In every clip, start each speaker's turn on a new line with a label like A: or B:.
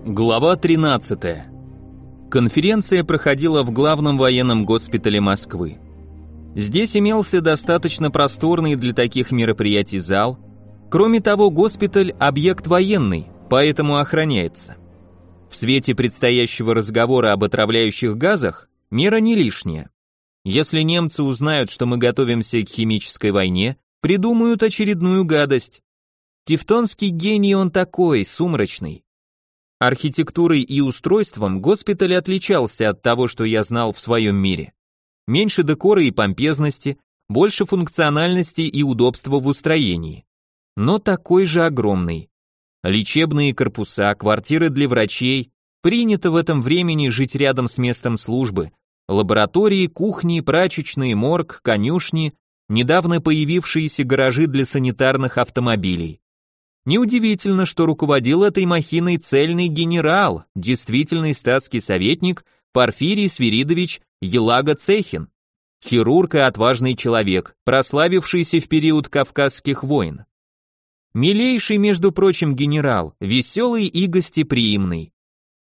A: Глава 13. Конференция проходила в главном военном госпитале Москвы. Здесь имелся достаточно просторный для таких мероприятий зал. Кроме того, госпиталь – объект военный, поэтому охраняется. В свете предстоящего разговора об отравляющих газах мера не лишняя. Если немцы узнают, что мы готовимся к химической войне, придумают очередную гадость. Тевтонский гений он такой, сумрачный. Архитектурой и устройством госпиталь отличался от того, что я знал в своем мире. Меньше декора и помпезности, больше функциональности и удобства в устроении. Но такой же огромный. Лечебные корпуса, квартиры для врачей, принято в этом времени жить рядом с местом службы, лаборатории, кухни, прачечные, морг, конюшни, недавно появившиеся гаражи для санитарных автомобилей. Неудивительно, что руководил этой махиной цельный генерал, действительный статский советник Порфирий Свиридович Елага-Цехин, хирург и отважный человек, прославившийся в период Кавказских войн. Милейший, между прочим, генерал, веселый и гостеприимный.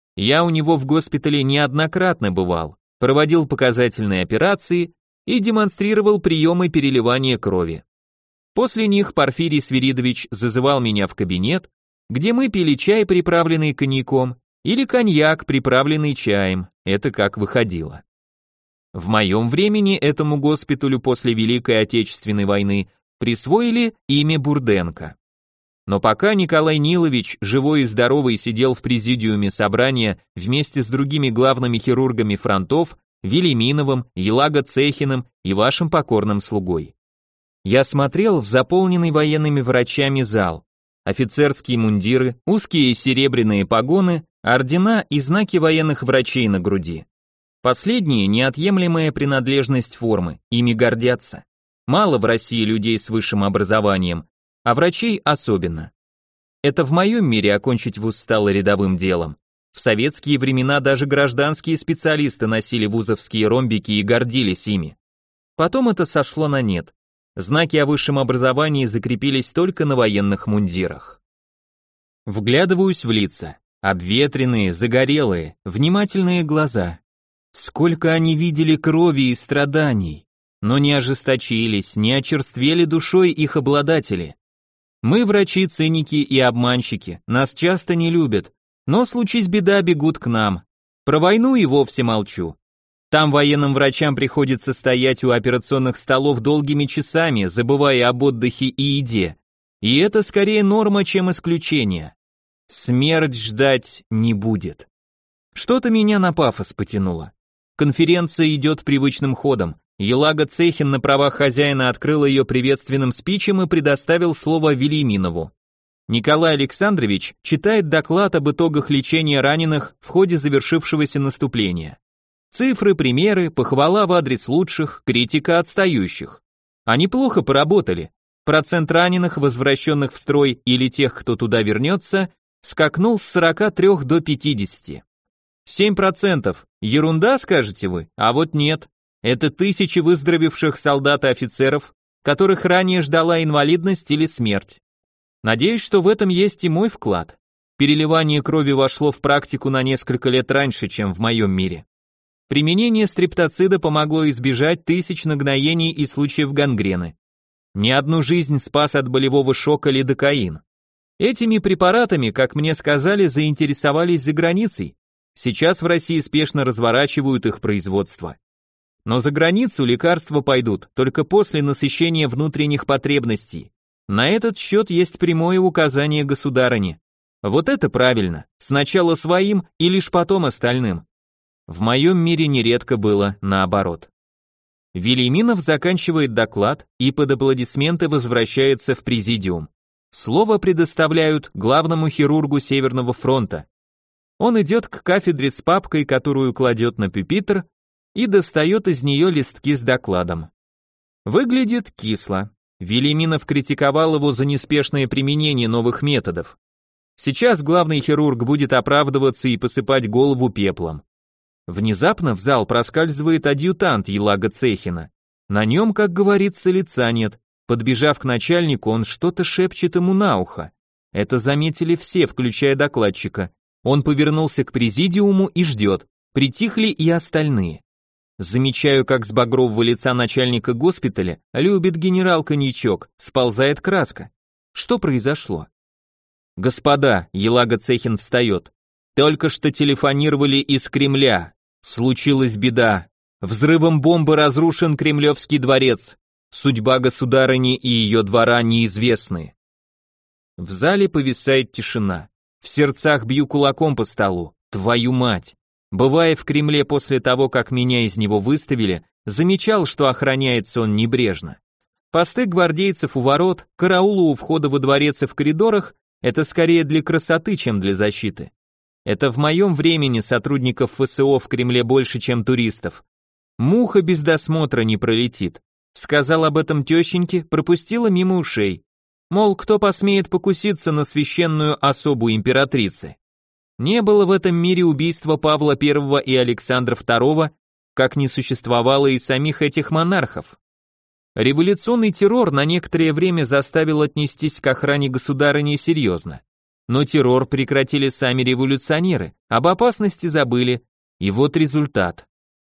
A: Я у него в госпитале неоднократно бывал, проводил показательные операции и демонстрировал приемы переливания крови. После них Порфирий Свиридович зазывал меня в кабинет, где мы пили чай, приправленный коньяком, или коньяк, приправленный чаем, это как выходило. В моем времени этому госпиталю после Великой Отечественной войны присвоили имя Бурденко. Но пока Николай Нилович, живой и здоровый, сидел в президиуме собрания вместе с другими главными хирургами фронтов, Велиминовым, Елага-Цехиным и вашим покорным слугой. Я смотрел в заполненный военными врачами зал. Офицерские мундиры, узкие серебряные погоны, ордена и знаки военных врачей на груди. Последние – неотъемлемая принадлежность формы, ими гордятся. Мало в России людей с высшим образованием, а врачей особенно. Это в моем мире окончить вуз стало рядовым делом. В советские времена даже гражданские специалисты носили вузовские ромбики и гордились ими. Потом это сошло на нет. Знаки о высшем образовании закрепились только на военных мундирах. Вглядываюсь в лица. Обветренные, загорелые, внимательные глаза. Сколько они видели крови и страданий, но не ожесточились, не очерствели душой их обладатели. Мы врачи-циники и обманщики, нас часто не любят, но случись беда, бегут к нам. Про войну и вовсе молчу. Там военным врачам приходится стоять у операционных столов долгими часами, забывая об отдыхе и еде. И это скорее норма, чем исключение. Смерть ждать не будет. Что-то меня на пафос потянуло. Конференция идет привычным ходом. Елага-Цехин на правах хозяина открыл ее приветственным спичем и предоставил слово Велиминову. Николай Александрович читает доклад об итогах лечения раненых в ходе завершившегося наступления. Цифры, примеры, похвала в адрес лучших, критика отстающих. Они плохо поработали. Процент раненых, возвращенных в строй или тех, кто туда вернется, скакнул с 43 до 50. 7%. Ерунда, скажете вы? А вот нет. Это тысячи выздоровевших солдат и офицеров, которых ранее ждала инвалидность или смерть. Надеюсь, что в этом есть и мой вклад. Переливание крови вошло в практику на несколько лет раньше, чем в моем мире. Применение стрептоцида помогло избежать тысяч нагноений и случаев гангрены. Ни одну жизнь спас от болевого шока лидокаин. Этими препаратами, как мне сказали, заинтересовались за границей. Сейчас в России спешно разворачивают их производство. Но за границу лекарства пойдут только после насыщения внутренних потребностей. На этот счет есть прямое указание государыни. Вот это правильно, сначала своим и лишь потом остальным. В моем мире нередко было наоборот. Велиминов заканчивает доклад и под аплодисменты возвращается в президиум. Слово предоставляют главному хирургу Северного фронта. Он идет к кафедре с папкой, которую кладет на пюпитр, и достает из нее листки с докладом. Выглядит кисло. Велиминов критиковал его за неспешное применение новых методов. Сейчас главный хирург будет оправдываться и посыпать голову пеплом. Внезапно в зал проскальзывает адъютант Елага-Цехина. На нем, как говорится, лица нет. Подбежав к начальнику, он что-то шепчет ему на ухо. Это заметили все, включая докладчика. Он повернулся к президиуму и ждет. Притихли и остальные. Замечаю, как с багрового лица начальника госпиталя любит генерал-коньячок, сползает краска. Что произошло? Господа, Елага Цехин встает. Только что телефонировали из Кремля. Случилась беда. Взрывом бомбы разрушен Кремлевский дворец. Судьба государыни и ее двора неизвестны. В зале повисает тишина. В сердцах бью кулаком по столу. Твою мать! Бывая в Кремле после того, как меня из него выставили, замечал, что охраняется он небрежно. Посты гвардейцев у ворот, караулы у входа во дворец и в коридорах – это скорее для красоты, чем для защиты. Это в моем времени сотрудников ФСО в Кремле больше, чем туристов. Муха без досмотра не пролетит. Сказал об этом тещеньке, пропустила мимо ушей. Мол, кто посмеет покуситься на священную особу императрицы. Не было в этом мире убийства Павла I и Александра II, как не существовало и самих этих монархов. Революционный террор на некоторое время заставил отнестись к охране государыни серьезно. Но террор прекратили сами революционеры, об опасности забыли, и вот результат.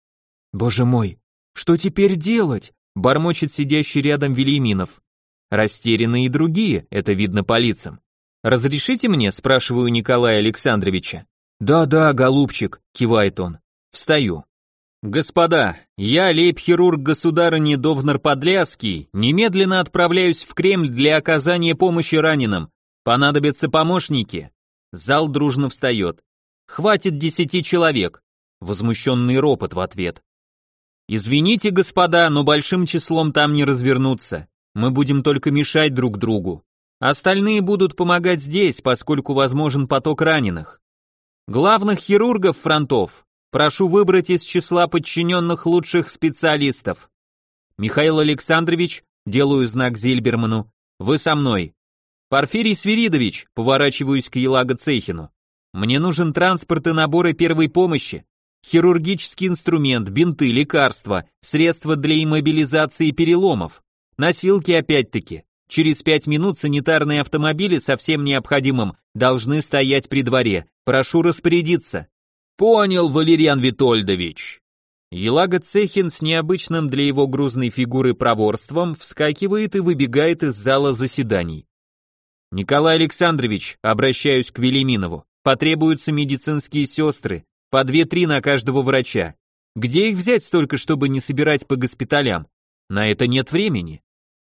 A: «Боже мой, что теперь делать?» – бормочет сидящий рядом Велиминов. Растеряны и другие, это видно по лицам. «Разрешите мне?» – спрашиваю Николая Александровича. «Да, голубчик», – кивает он. Встаю. «Господа, я, лейб-хирург государыни Довнар-Подляский, немедленно отправляюсь в Кремль для оказания помощи раненым. Понадобятся помощники». Зал дружно встает. «Хватит 10 человек». Возмущенный ропот в ответ. «Извините, господа, но большим числом там не развернуться. Мы будем только мешать друг другу. Остальные будут помогать здесь, поскольку возможен поток раненых. Главных хирургов фронтов прошу выбрать из числа подчиненных лучших специалистов. Михаил Александрович, делаю знак Зильберману, вы со мной. Порфирий Свиридович, поворачиваюсь к Елага Цехину. Мне нужен транспорт и наборы первой помощи, хирургический инструмент, бинты, лекарства, средства для иммобилизации переломов, носилки опять-таки. Через 5 минут санитарные автомобили со всем необходимым должны стоять при дворе. Прошу распорядиться». «Понял, Валериан Витольдович». Елага Цехин с необычным для его грузной фигуры проворством вскакивает и выбегает из зала заседаний. «Николай Александрович», обращаюсь к Велиминову, «потребуются медицинские сестры, по 2-3 на каждого врача. Где их взять столько, чтобы не собирать по госпиталям? На это нет времени».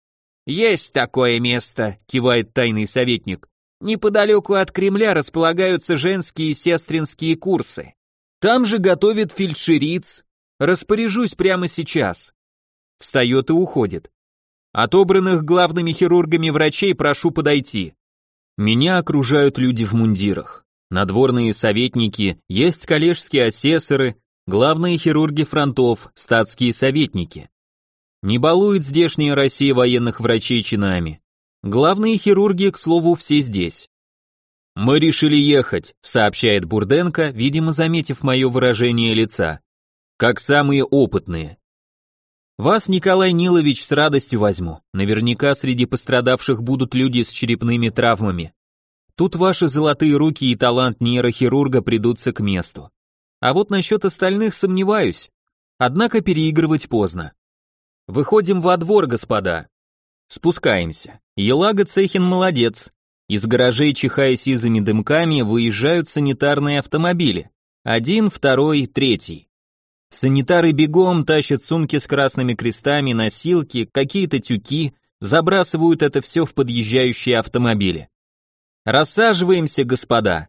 A: «Есть такое место», — кивает тайный советник. «Неподалеку от Кремля располагаются женские и сестринские курсы. Там же готовят фельдшериц. Распоряжусь прямо сейчас». Встает и уходит. «Отобранных главными хирургами врачей прошу подойти». Меня окружают люди в мундирах. Надворные советники, есть коллежские асессоры, главные хирурги фронтов, статские советники. Не балует здешняя Россия военных врачей чинами. Главные хирурги, к слову, все здесь. «Мы решили ехать», — сообщает Бурденко, видимо, заметив мое выражение лица. «Как самые опытные». «Вас, Николай Нилович, с радостью возьму. Наверняка среди пострадавших будут люди с черепными травмами. Тут ваши золотые руки и талант нейрохирурга придутся к месту. А вот насчет остальных сомневаюсь. Однако переигрывать поздно. Выходим во двор, господа. Спускаемся. Елага Цехин молодец. Из гаражей, чихая сизыми дымками, выезжают санитарные автомобили. 1, 2, 3. Санитары бегом тащат сумки с красными крестами, носилки, какие-то тюки, забрасывают это все в подъезжающие автомобили. Рассаживаемся, господа.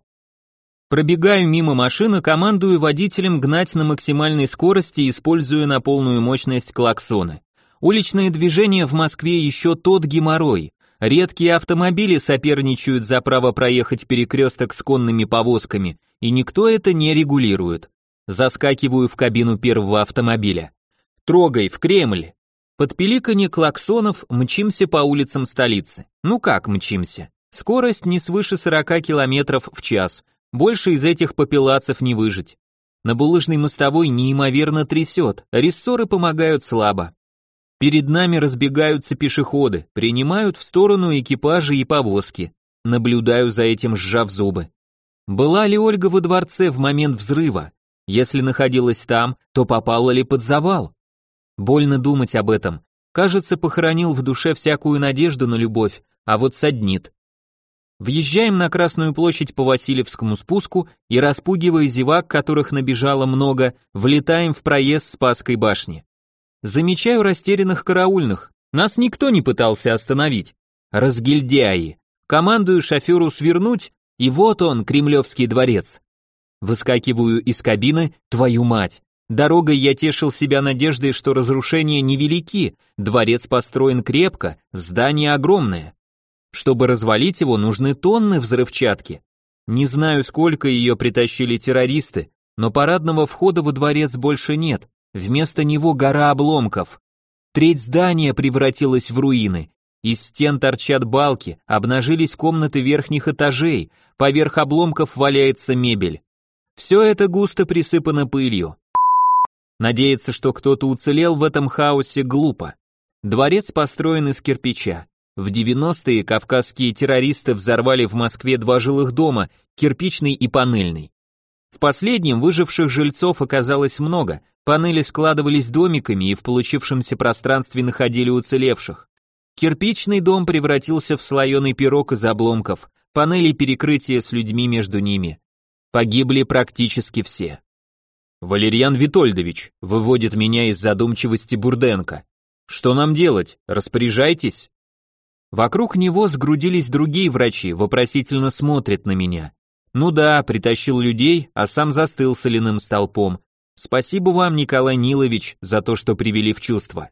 A: Пробегаю мимо машины, командую водителям гнать на максимальной скорости, используя на полную мощность клаксоны. Уличное движение в Москве еще тот геморрой. Редкие автомобили соперничают за право проехать перекресток с конными повозками, и никто это не регулирует. Заскакиваю в кабину первого автомобиля. Трогай, в Кремль. Под пиликанье клаксонов мчимся по улицам столицы. Ну как мчимся? Скорость не свыше 40 км в час. Больше из этих попелацев не выжить. На булыжной мостовой неимоверно трясет, рессоры помогают слабо. Перед нами разбегаются пешеходы, принимают в сторону экипажи и повозки. Наблюдаю за этим, сжав зубы. Была ли Ольга во дворце в момент взрыва? Если находилась там, то попала ли под завал? Больно думать об этом. Кажется, похоронил в душе всякую надежду на любовь, а вот саднит. Въезжаем на Красную площадь по Васильевскому спуску и, распугивая зевак, которых набежало много, влетаем в проезд Спасской башни. Замечаю растерянных караульных. Нас никто не пытался остановить. Разгильдяи. Командую шоферу свернуть, и вот он, Кремлевский дворец. Выскакиваю из кабины, твою мать. Дорогой я тешил себя надеждой, что разрушения невелики, дворец построен крепко, здание огромное. Чтобы развалить его, нужны тонны взрывчатки. Не знаю, сколько ее притащили террористы, но парадного входа во дворец больше нет, вместо него гора обломков. Треть здания превратилась в руины, из стен торчат балки, обнажились комнаты верхних этажей, поверх обломков валяется мебель. Все это густо присыпано пылью. Надеяться, что кто-то уцелел в этом хаосе, глупо. Дворец построен из кирпича. В 90-е кавказские террористы взорвали в Москве 2 жилых дома, кирпичный и панельный. В последнем выживших жильцов оказалось много, панели складывались домиками и в получившемся пространстве находили уцелевших. Кирпичный дом превратился в слоеный пирог из обломков, панели перекрытия с людьми между ними. Погибли практически все. Валерьян Витольдович выводит меня из задумчивости Бурденко. Что нам делать? Распоряжайтесь. Вокруг него сгрудились другие врачи, вопросительно смотрят на меня. Ну да, притащил людей, а сам застыл соляным столпом. Спасибо вам, Николай Нилович, за то, что привели в чувство.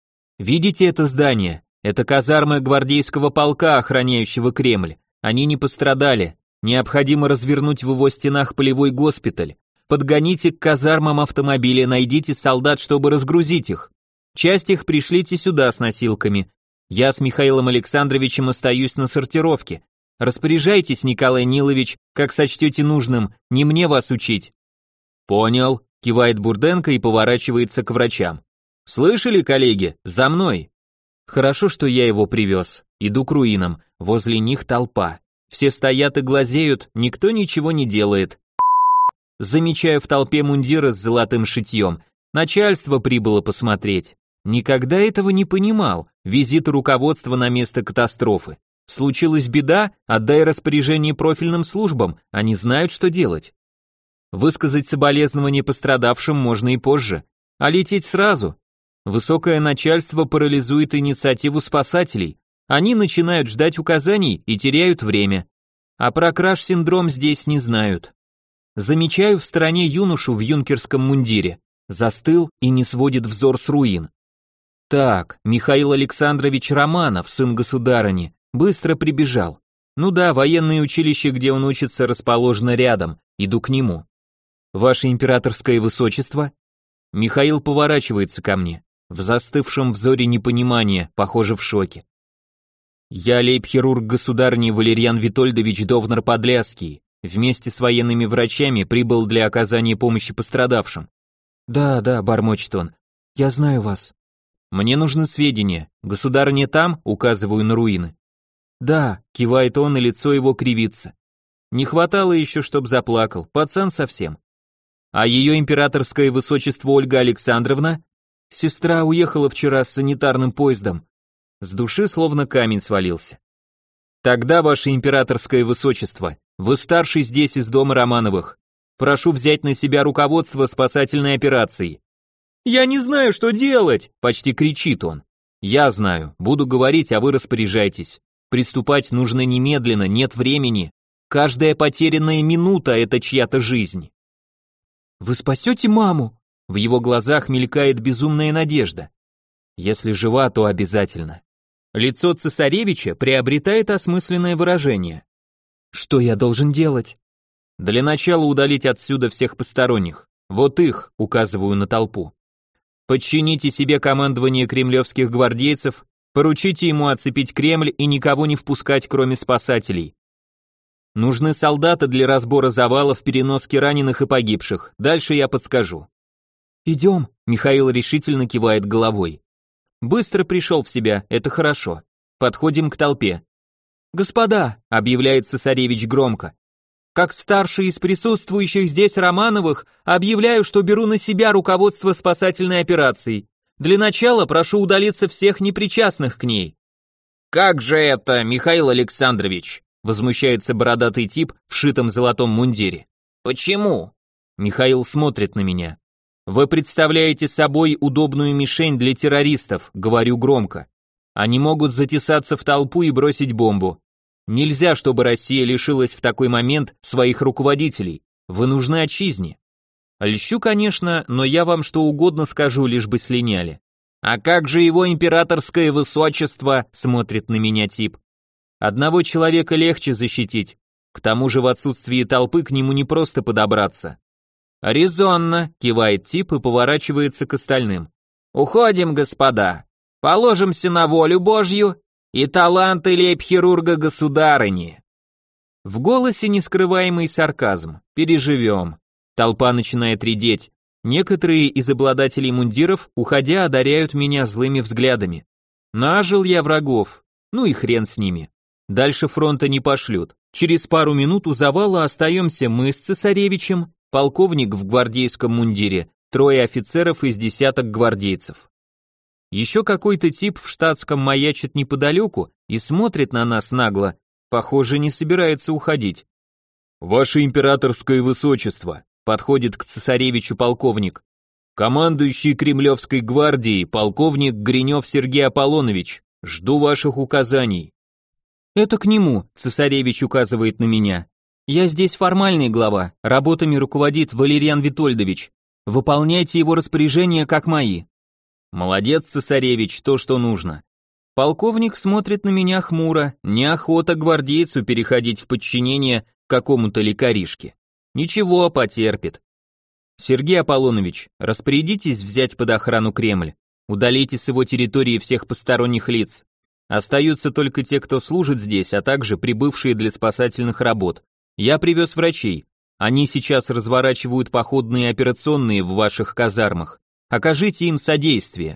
A: Видите это здание? Это казармы гвардейского полка, охраняющего Кремль. Они не пострадали. Необходимо развернуть в его стенах полевой госпиталь. Подгоните к казармам автомобили, найдите солдат, чтобы разгрузить их. Часть их пришлите сюда с носилками. Я с Михаилом Александровичем остаюсь на сортировке. Распоряжайтесь, Николай Нилович, как сочтете нужным, не мне вас учить. Понял, кивает Бурденко и поворачивается к врачам. Слышали, коллеги, за мной. Хорошо, что я его привез. Иду к руинам, возле них толпа. Все стоят и глазеют, никто ничего не делает. Замечаю в толпе мундира с золотым шитьем. Начальство прибыло посмотреть. Никогда этого не понимал. Визит руководства на место катастрофы. Случилась беда, отдай распоряжение профильным службам, они знают, что делать. Высказать соболезнования пострадавшим можно и позже, а лететь сразу. Высокое начальство парализует инициативу спасателей. Они начинают ждать указаний и теряют время. А про краш-синдром здесь не знают. Замечаю в стороне юношу в юнкерском мундире. Застыл и не сводит взор с руин. Так, Михаил Александрович Романов, сын государыни, быстро прибежал. Ну да, военное училище, где он учится, расположено рядом. Иду к нему. Ваше императорское высочество? Михаил поворачивается ко мне. В застывшем взоре непонимания, похоже, в шоке. Я лейб-хирург государни Валерьян Витольдович Довнар-Подляский. Вместе с военными врачами прибыл для оказания помощи пострадавшим. Да, бормочет он. Я знаю вас. Мне нужны сведения. Государыня там, указываю на руины. Да, кивает он, и лицо его кривится. Не хватало еще, чтоб заплакал, пацан совсем. А ее императорское высочество Ольга Александровна? Сестра уехала вчера с санитарным поездом. С души словно камень свалился. Тогда, ваше императорское высочество, вы старший здесь из дома Романовых. Прошу взять на себя руководство спасательной операцией. Я не знаю, что делать, почти кричит он. Я знаю, буду говорить, а вы распоряжайтесь. Приступать нужно немедленно, нет времени. Каждая потерянная минута – это чья-то жизнь. Вы спасете маму? В его глазах мелькает безумная надежда. Если жива, то обязательно. Лицо цесаревича приобретает осмысленное выражение. Что я должен делать? Для начала удалить отсюда всех посторонних. Вот их, указываю на толпу. Подчините себе командование кремлевских гвардейцев, поручите ему оцепить Кремль и никого не впускать, кроме спасателей. Нужны солдаты для разбора завалов, переноски раненых и погибших. Дальше я подскажу. Идем, Михаил решительно кивает головой. Быстро пришел в себя, это хорошо. Подходим к толпе. Господа, объявляет цесаревич громко. Как старший из присутствующих здесь Романовых, объявляю, что беру на себя руководство спасательной операцией. Для начала прошу удалиться всех непричастных к ней». «Как же это, Михаил Александрович?» возмущается бородатый тип в шитом золотом мундире. «Почему?» Михаил смотрит на меня. «Вы представляете собой удобную мишень для террористов», говорю громко. «Они могут затесаться в толпу и бросить бомбу. Нельзя, чтобы Россия лишилась в такой момент своих руководителей. Вы нужны отчизне». Льщу, конечно, но я вам что угодно скажу, лишь бы слиняли. «А как же его императорское высочество?» смотрит на меня тип. «Одного человека легче защитить. К тому же в отсутствии толпы к нему не просто подобраться». «Резонно», кивает тип и поворачивается к остальным. «Уходим, господа. Положимся на волю Божью и таланты лейб-хирурга государыни». В голосе нескрываемый сарказм. Переживем. Толпа начинает редеть. Некоторые из обладателей мундиров, уходя, одаряют меня злыми взглядами. Нажил я врагов. Ну и хрен с ними. Дальше фронта не пошлют. Через пару минут у завала остаемся мы с цесаревичем, полковник в гвардейском мундире, 3 офицеров из десяток гвардейцев. Еще какой-то тип в штатском маячит неподалеку и смотрит на нас нагло, похоже, не собирается уходить. «Ваше императорское высочество», подходит к цесаревичу полковник. «Командующий Кремлевской гвардией, полковник Гринев Сергей Аполлонович, жду ваших указаний». «Это к нему», цесаревич указывает на меня. «Я здесь формальный глава, работами руководит Валериан Витольдович. Выполняйте его распоряжения как мои». «Молодец, цесаревич, то, что нужно». Полковник смотрит на меня хмуро, неохота гвардейцу переходить в подчинение какому-то лекаришке. Ничего, потерпит. «Сергей Аполлонович, распорядитесь взять под охрану Кремль. Удалите с его территории всех посторонних лиц. Остаются только те, кто служит здесь, а также прибывшие для спасательных работ. Я привез врачей. Они сейчас разворачивают походные операционные в ваших казармах. Окажите им содействие».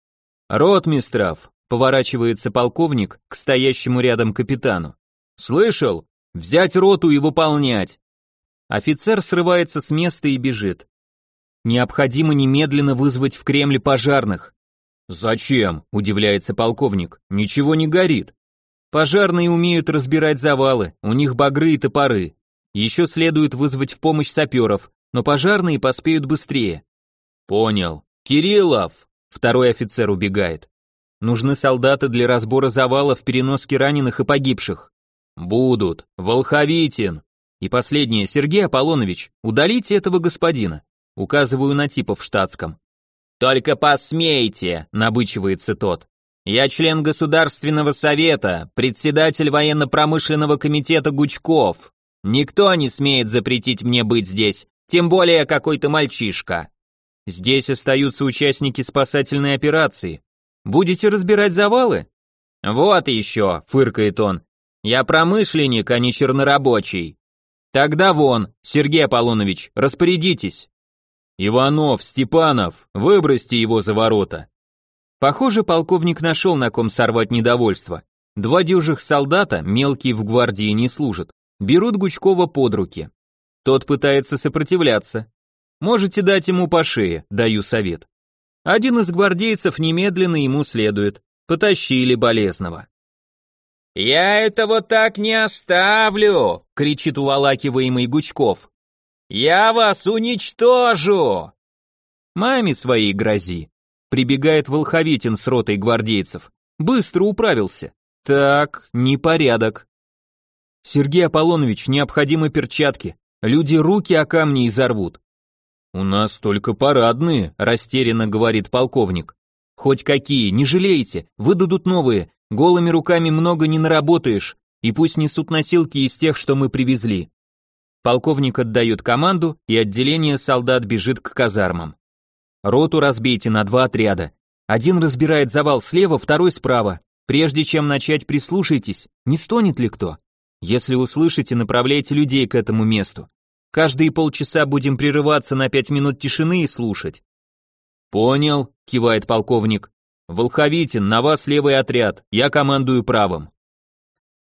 A: «Ротмистров», поворачивается полковник к стоящему рядом капитану. «Слышал? Взять роту и выполнять». Офицер срывается с места и бежит. «Необходимо немедленно вызвать в Кремль пожарных». «Зачем?» – удивляется полковник. «Ничего не горит». «Пожарные умеют разбирать завалы, у них багры и топоры. Еще следует вызвать в помощь саперов, но пожарные поспеют быстрее». «Понял. Кириллов!» – второй офицер убегает. «Нужны солдаты для разбора завалов, переноски раненых и погибших». «Будут. Волховитин!» «И последнее, Сергей Аполлонович, удалите этого господина». Указываю на типа в штатском. «Только посмейте», набычивается тот. «Я член Государственного совета, председатель военно-промышленного комитета Гучков. Никто не смеет запретить мне быть здесь, тем более какой-то мальчишка. Здесь остаются участники спасательной операции. Будете разбирать завалы?» «Вот еще», фыркает он. «Я промышленник, а не чернорабочий». «Тогда вон, Сергей Аполлонович, распорядитесь». «Иванов, Степанов, выбросьте его за ворота». Похоже, полковник нашел на ком сорвать недовольство. 2 дюжих солдата, мелкие в гвардии не служат, берут Гучкова под руки. Тот пытается сопротивляться. Можете дать ему по шее, даю совет. Один из гвардейцев немедленно ему следует. Потащили болезного. «Я этого так не оставлю!» — кричит уволакиваемый Гучков. «Я вас уничтожу!» «Маме своей грози!» — прибегает Волховитин с ротой гвардейцев. Быстро управился. Так, непорядок. «Сергей Аполлонович, необходимы перчатки. Люди руки о камни изорвут». «У нас только парадные», — растерянно говорит полковник. «Хоть какие, не жалейте, выдадут новые. Голыми руками много не наработаешь, и пусть несут носилки из тех, что мы привезли». Полковник отдает команду, и отделение солдат бежит к казармам. «Роту разбейте на 2 отряда. Один разбирает завал слева, второй справа. Прежде чем начать, прислушайтесь, не стонет ли кто. Если услышите, направляйте людей к этому месту. Каждые полчаса будем прерываться на 5 минут тишины и слушать». «Понял», кивает полковник. «Волховитин, на вас левый отряд, я командую правым».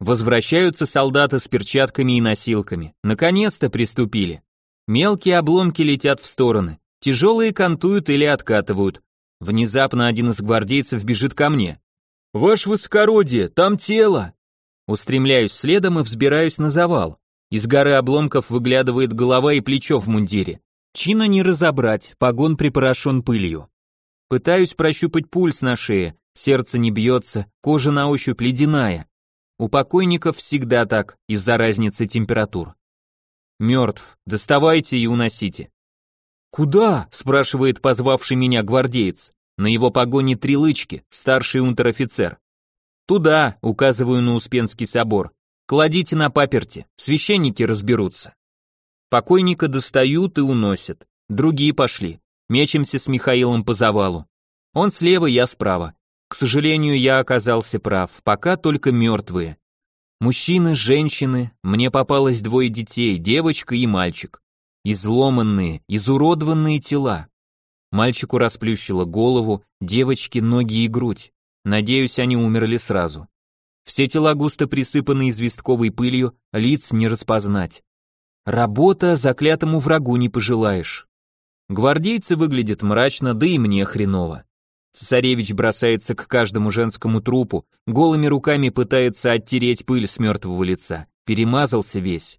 A: Возвращаются солдаты с перчатками и носилками. Наконец-то приступили. Мелкие обломки летят в стороны. Тяжелые кантуют или откатывают. Внезапно один из гвардейцев бежит ко мне. «Ваше высокородие, там тело!» Устремляюсь следом и взбираюсь на завал. Из горы обломков выглядывает голова и плечо в мундире. Чина не разобрать, погон припорошен пылью. Пытаюсь прощупать пульс на шее, сердце не бьется, кожа на ощупь ледяная. У покойников всегда так, из-за разницы температур. Мертв, доставайте и уносите. «Куда?» – спрашивает позвавший меня гвардеец. На его погоне 3 лычки, старший унтер-офицер. «Туда», – указываю на Успенский собор. «Кладите на паперти, священники разберутся». Покойника достают и уносят. Другие пошли. Мечемся с Михаилом по завалу. Он слева, я справа. К сожалению, я оказался прав, пока только мертвые. Мужчины, женщины, мне попалось 2 детей, девочка и мальчик. Изломанные, изуродованные тела. Мальчику расплющило голову, девочке ноги и грудь. Надеюсь, они умерли сразу. Все тела густо присыпаны известковой пылью, лиц не распознать. Работа заклятому врагу не пожелаешь. Гвардейцы выглядят мрачно, да и мне хреново. Цесаревич бросается к каждому женскому трупу, голыми руками пытается оттереть пыль с мертвого лица, перемазался весь.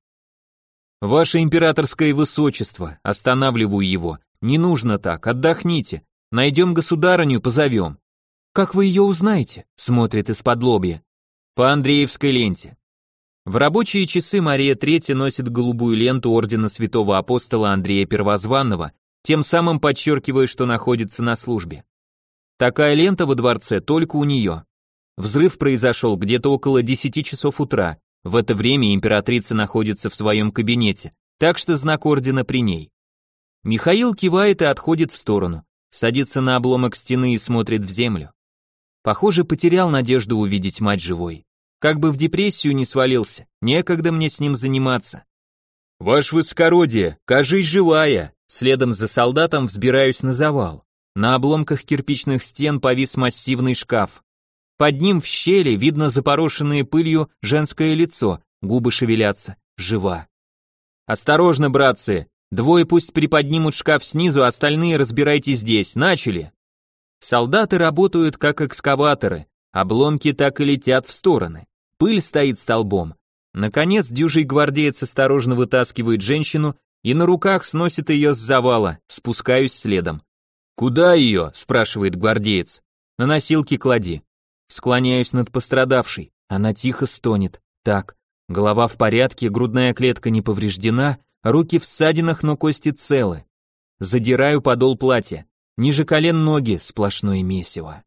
A: «Ваше императорское высочество», останавливаю его, не нужно так, отдохните, найдем государыню, позовем. «Как вы ее узнаете?» смотрит из-под лобья. «По Андреевской ленте». В рабочие часы Мария III носит голубую ленту ордена святого апостола Андрея Первозванного, тем самым подчеркивая, что находится на службе. Такая лента во дворце только у нее. Взрыв произошел где-то около 10 часов утра, в это время императрица находится в своем кабинете, так что знак ордена при ней. Михаил кивает и отходит в сторону, садится на обломок стены и смотрит в землю. Похоже, потерял надежду увидеть мать живой. Как бы в депрессию не свалился, некогда мне с ним заниматься. «Ваше высокородие, кажись живая!» Следом за солдатом взбираюсь на завал. На обломках кирпичных стен повис массивный шкаф. Под ним в щели видно запорошенное пылью женское лицо, губы шевелятся, жива. «Осторожно, братцы! 2 пусть приподнимут шкаф снизу, остальные разбирайте здесь, начали!» Солдаты работают как экскаваторы, обломки так и летят в стороны. Пыль стоит столбом. Наконец дюжий гвардеец осторожно вытаскивает женщину и на руках сносит ее с завала, спускаюсь следом. «Куда ее?» – спрашивает гвардеец. «На носилки клади». Склоняюсь над пострадавшей, она тихо стонет. Так, голова в порядке, грудная клетка не повреждена, руки в ссадинах, но кости целы. Задираю подол платья, ниже колен ноги, сплошное месиво.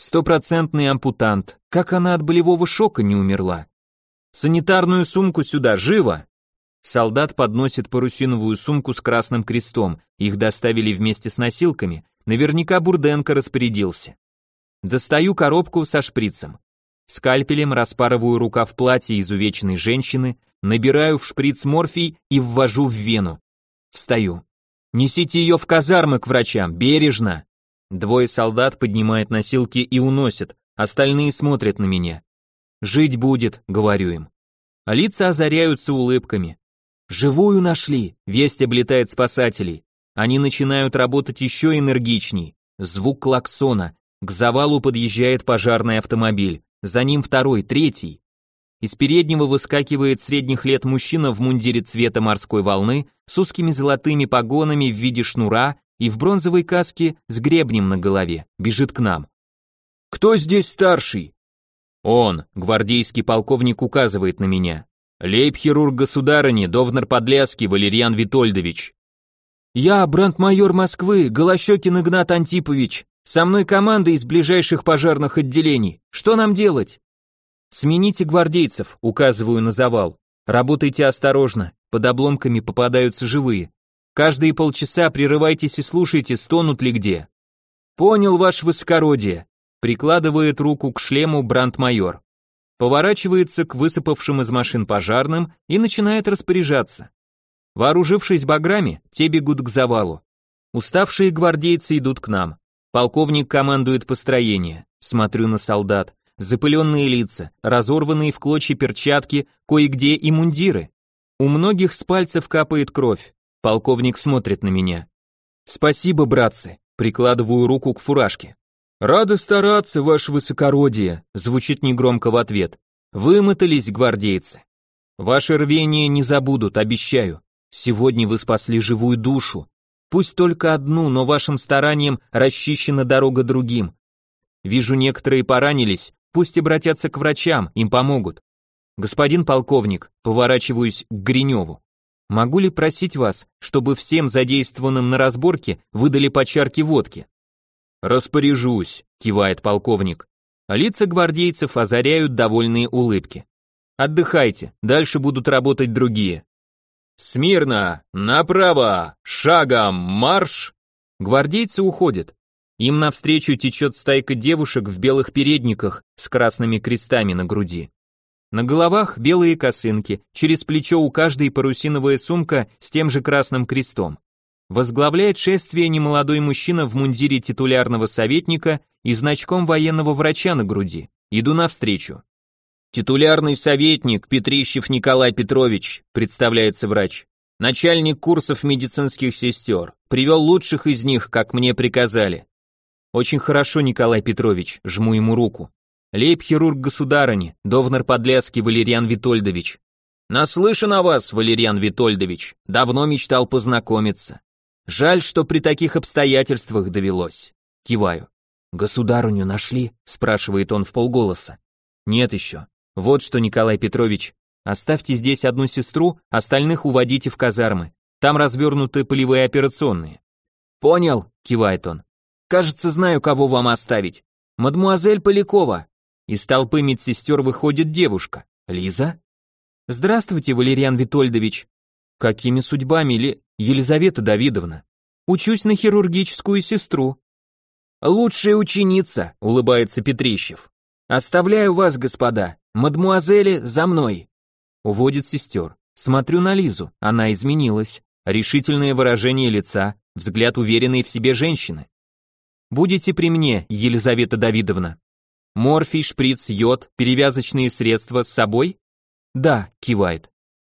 A: 100% ампутант, как она от болевого шока не умерла. «Санитарную сумку сюда, живо!» Солдат подносит парусиновую сумку с красным крестом, их доставили вместе с носилками, наверняка Бурденко распорядился. Достаю коробку со шприцем. Скальпелем распарываю рукав платья изувеченной женщины, набираю в шприц морфий и ввожу в вену. Встаю. «Несите ее в казармы к врачам, бережно!» 2 солдат поднимают носилки и уносят, остальные смотрят на меня. «Жить будет», — говорю им. А лица озаряются улыбками. «Живую нашли», — весть облетает спасателей. Они начинают работать еще энергичней. Звук клаксона. К завалу подъезжает пожарный автомобиль. За ним 2, 3. Из переднего выскакивает средних лет мужчина в мундире цвета морской волны с узкими золотыми погонами в виде шнура и в бронзовой каске с гребнем на голове. Бежит к нам. «Кто здесь старший?» «Он», гвардейский полковник указывает на меня. «Лейб-хирург государыни, Довнар Подляский Валерьян Витольдович». «Я, брандмайор Москвы, Голощекин Игнат Антипович. Со мной команда из ближайших пожарных отделений. Что нам делать?» «Смените гвардейцев», указываю на завал. «Работайте осторожно, под обломками попадаются живые. Каждые полчаса прерывайтесь и слушайте, стонут ли где». «Понял, ваше высокородие», прикладывает руку к шлему брандмайор. Поворачивается к высыпавшим из машин пожарным и начинает распоряжаться. Вооружившись баграми, те бегут к завалу. Уставшие гвардейцы идут к нам. Полковник командует построение. Смотрю на солдат. запыленные лица, разорванные в клочья перчатки, кое-где и мундиры. У многих с пальцев капает кровь. Полковник смотрит на меня. «Спасибо, братцы», прикладываю руку к фуражке. «Рады стараться, ваше высокородие», звучит негромко в ответ. «Вымотались, гвардейцы. Ваше рвение не забудут, обещаю. Сегодня вы спасли живую душу. Пусть только одну, но вашим старанием расчищена дорога другим. Вижу, некоторые поранились, пусть обратятся к врачам, им помогут. Господин полковник, поворачиваюсь к Гриневу. Могу ли просить вас, чтобы всем задействованным на разборке выдали по чарке водки?» «Распоряжусь», кивает полковник. А лица гвардейцев озаряют довольные улыбки. «Отдыхайте, дальше будут работать другие». «Смирно! Направо! Шагом марш!» Гвардейцы уходят. Им навстречу течет стайка девушек в белых передниках с красными крестами на груди. На головах белые косынки, через плечо у каждой парусиновая сумка с тем же красным крестом. Возглавляет шествие немолодой мужчина в мундире титулярного советника и значком военного врача на груди. Иду навстречу. «Титулярный советник Петрищев Николай Петрович», представляется врач. «Начальник курсов медицинских сестер. Привел лучших из них, как мне приказали». «Очень хорошо, Николай Петрович», жму ему руку. «Лейб-хирург государыни, довнар Подляцкий Валерьян Витольдович». «Наслышан о вас, Валерьян Витольдович. Давно мечтал познакомиться. Жаль, что при таких обстоятельствах довелось». Киваю. «Государыню нашли?» спрашивает он вполголоса. «Нет еще. Вот что, Николай Петрович, оставьте здесь одну сестру, остальных уводите в казармы. Там развернуты полевые операционные». «Понял», кивает он. «Кажется, знаю, кого вам оставить. Мадмуазель Полякова». Из толпы медсестер выходит девушка. «Лиза?» «Здравствуйте, Валерьян Витольдович». «Какими судьбами, Елизавета Давидовна?» «Учусь на хирургическую сестру». «Лучшая ученица», улыбается Петрищев. «Оставляю вас, господа. Мадмуазели, за мной». Уводит сестер. Смотрю на Лизу, она изменилась. Решительное выражение лица, взгляд уверенной в себе женщины. «Будете при мне, Елизавета Давидовна?» «Морфий, шприц, йод, перевязочные средства с собой?» «Да», кивает.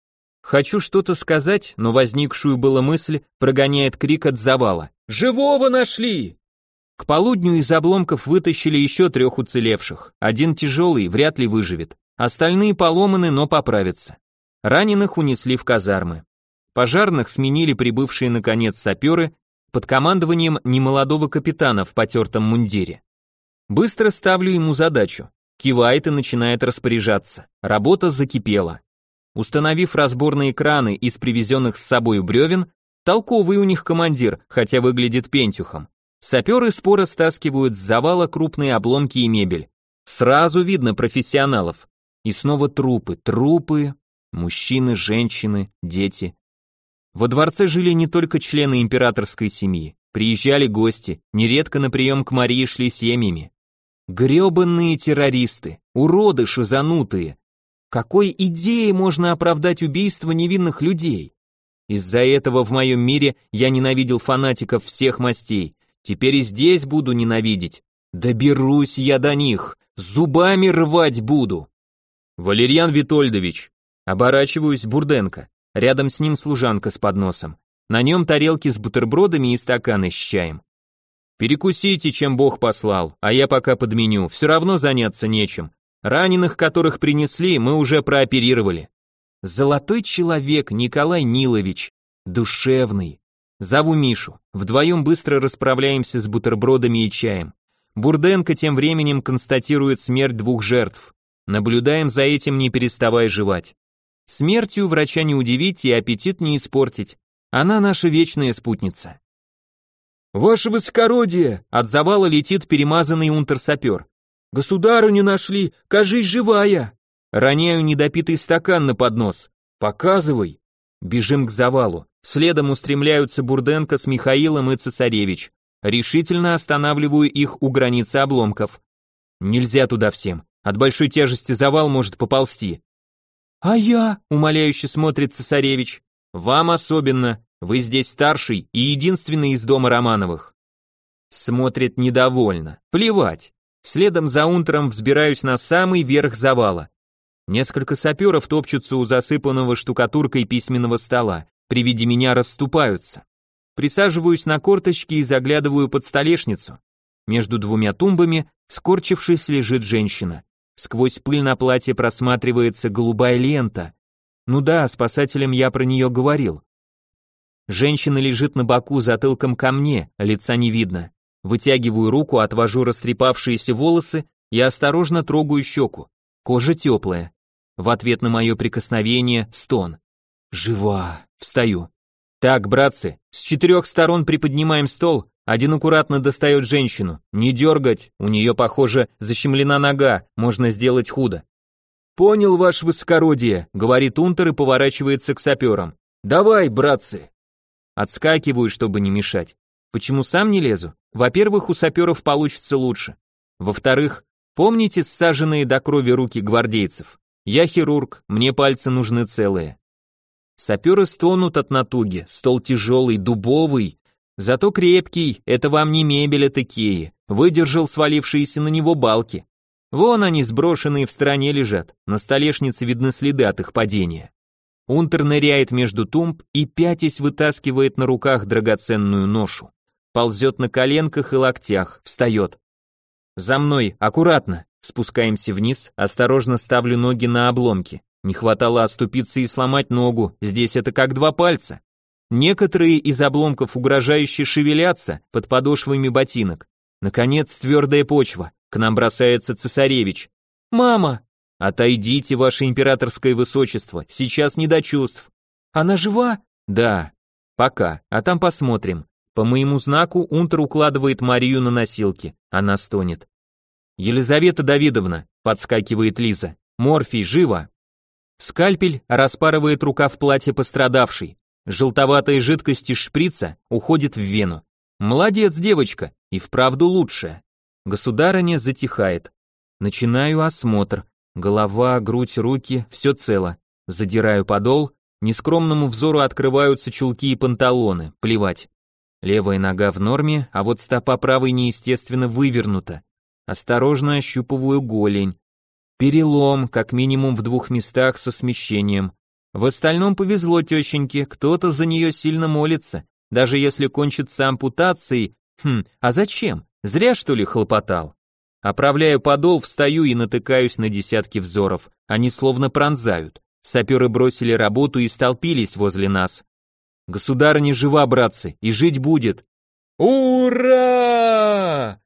A: Хочу что-то сказать, но возникшую была мысль прогоняет крик от завала. «Живого нашли!» К полудню из обломков вытащили еще 3 уцелевших. Один тяжелый, вряд ли выживет. Остальные поломаны, но поправятся. Раненых унесли в казармы. Пожарных сменили прибывшие наконец саперы под командованием немолодого капитана в потертом мундире. Быстро ставлю ему задачу. Кивает и начинает распоряжаться. Работа закипела. Установив разборные краны из привезенных с собой бревен, толковый у них командир, хотя выглядит пентюхом. Саперы споро стаскивают с завала крупные обломки и мебель. Сразу видно профессионалов. И снова трупы, мужчины, женщины, дети. Во дворце жили не только члены императорской семьи, приезжали гости, нередко на прием к Марии шли семьями. Гребанные террористы, уроды шизанутые. Какой идеей можно оправдать убийство невинных людей? Из-за этого в моем мире я ненавидел фанатиков всех мастей. Теперь и здесь буду ненавидеть. Доберусь я до них, зубами рвать буду. Валерьян Витольдович. Оборачиваюсь, Бурденко. Рядом с ним служанка с подносом. На нем тарелки с бутербродами и стаканы с чаем. Перекусите, чем Бог послал, а я пока подменю, все равно заняться нечем. Раненых, которых принесли, мы уже прооперировали. Золотой человек Николай Нилович, душевный. Зову Мишу, вдвоем быстро расправляемся с бутербродами и чаем. Бурденко тем временем констатирует смерть 2 жертв. Наблюдаем за этим, не переставая жевать. Смертью врача не удивить и аппетит не испортить. Она наша вечная спутница. «Ваше высокородие!» От завала летит перемазанный унтер-сапер. «Государыню нашли, кажись, живая!» Роняю недопитый стакан на поднос. «Показывай!» Бежим к завалу. Следом устремляются Бурденко с Михаилом и Цесаревич. Решительно останавливаю их у границы обломков. Нельзя туда всем. От большой тяжести завал может поползти. «А я?» — умоляюще смотрит Цесаревич. «Вам особенно. Вы здесь старший и единственный из дома Романовых». Смотрит недовольно. Плевать. Следом за унтером взбираюсь на самый верх завала. Несколько саперов топчутся у засыпанного штукатуркой письменного стола, при виде меня расступаются. Присаживаюсь на корточки и заглядываю под столешницу. Между двумя тумбами, скорчившись, лежит женщина. Сквозь пыль на платье просматривается голубая лента. Ну да, спасателям я про нее говорил. Женщина лежит на боку затылком ко мне, лица не видно. Вытягиваю руку, отвожу растрепавшиеся волосы и осторожно трогаю щеку. Кожа теплая. В ответ на мое прикосновение стон. Жива. Встаю. Так, братцы, с 4 сторон приподнимаем стол, один аккуратно достает женщину. Не дергать, у нее, похоже, защемлена нога, можно сделать худо. Понял, ваше высокородие, говорит унтер и поворачивается к саперам. Давай, братцы. Отскакиваю, чтобы не мешать. Почему сам не лезу? Во-первых, у саперов получится лучше. Во-вторых, помните ссаженные до крови руки гвардейцев? Я хирург, мне пальцы нужны целые. Саперы стонут от натуги, стол тяжелый, дубовый, зато крепкий, это вам не мебель от Икеи, выдержал свалившиеся на него балки. Вон они сброшенные в стороне лежат, на столешнице видны следы от их падения. Унтер ныряет между тумб и пятясь вытаскивает на руках драгоценную ношу. Ползет на коленках и локтях, встает. За мной, аккуратно. Спускаемся вниз, осторожно ставлю ноги на обломки. Не хватало оступиться и сломать ногу, здесь это как 2 пальца. Некоторые из обломков угрожающе шевелятся под подошвами ботинок. Наконец, твердая почва. К нам бросается цесаревич. «Мама!» «Отойдите, ваше императорское высочество, сейчас не до чувств». «Она жива?» «Да». «Пока, а там посмотрим». По моему знаку унтер укладывает Марию на носилки. Она стонет. «Елизавета Давидовна», подскакивает Лиза. «Морфий, живо!» Скальпель распарывает рукав платья пострадавшей. Желтоватая жидкость из шприца уходит в вену. «Молодец, девочка, и вправду лучше». Государыня затихает. Начинаю осмотр. Голова, грудь, руки, все цело. Задираю подол, нескромному взору открываются чулки и панталоны, плевать. Левая нога в норме, а вот стопа правой неестественно вывернута. Осторожно ощупываю голень. Перелом, как минимум в 2 местах со смещением. В остальном повезло тещеньке, кто-то за нее сильно молится, даже если кончится ампутацией. А зачем? Зря, что ли, хлопотал? Оправляю подол, встаю и натыкаюсь на десятки взоров. Они словно пронзают. Саперы бросили работу и столпились возле нас. Государыня жива, братцы, и жить будет. Ура!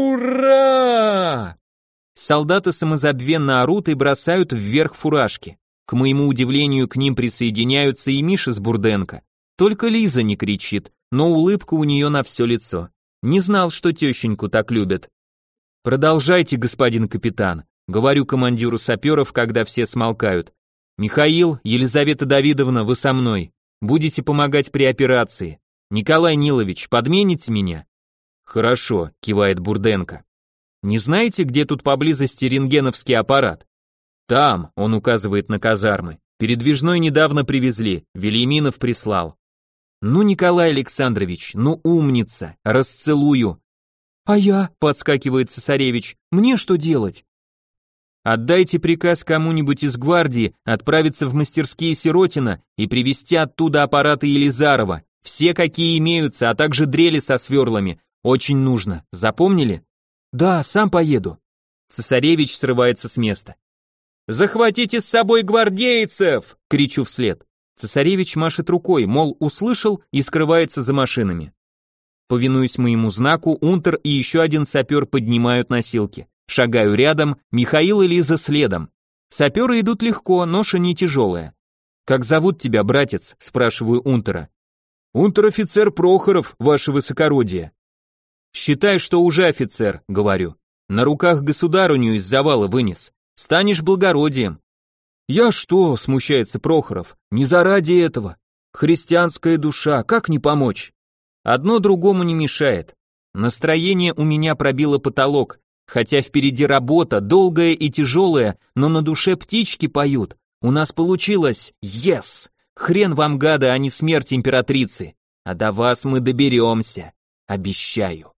A: Ура! Солдаты самозабвенно орут и бросают вверх фуражки. К моему удивлению, к ним присоединяются и Миша с Бурденко. Только Лиза не кричит, но улыбка у нее на все лицо. Не знал, что тещеньку так любят. Продолжайте, господин капитан, говорю командиру саперов, когда все смолкают. Михаил, Елизавета Давидовна, вы со мной. Будете помогать при операции. Николай Нилович, подмените меня? Хорошо, кивает Бурденко. Не знаете, где тут поблизости рентгеновский аппарат? Там, он указывает на казармы. Передвижной недавно привезли, Вельяминов прислал. Ну, Николай Александрович, ну умница, расцелую. А я, подскакивает цесаревич, мне что делать? Отдайте приказ кому-нибудь из гвардии отправиться в мастерские Сиротина и привезти оттуда аппараты Елизарова, все какие имеются, а также дрели со сверлами. Очень нужно. Запомнили? Да, сам поеду. Цесаревич срывается с места. Захватите с собой гвардейцев! Кричу вслед. Цесаревич машет рукой, мол, услышал и скрывается за машинами. Повинуясь моему знаку, унтер и еще один сапер поднимают носилки. Шагаю рядом, Михаил и Лиза следом. Саперы идут легко, ноша не тяжелая. «Как зовут тебя, братец?» – спрашиваю унтера. «Унтер-офицер Прохоров, ваше высокородие». «Считай, что уже офицер», – говорю. «На руках государыню из завала вынес. Станешь благородием». «Я что?» – смущается Прохоров. «Не заради этого. Христианская душа, как не помочь?» Одно другому не мешает. Настроение у меня пробило потолок. Хотя впереди работа, долгая и тяжелая, но на душе птички поют. У нас получилось, yes! Хрен вам, гады, а не смерть императрицы. А до вас мы доберемся, обещаю.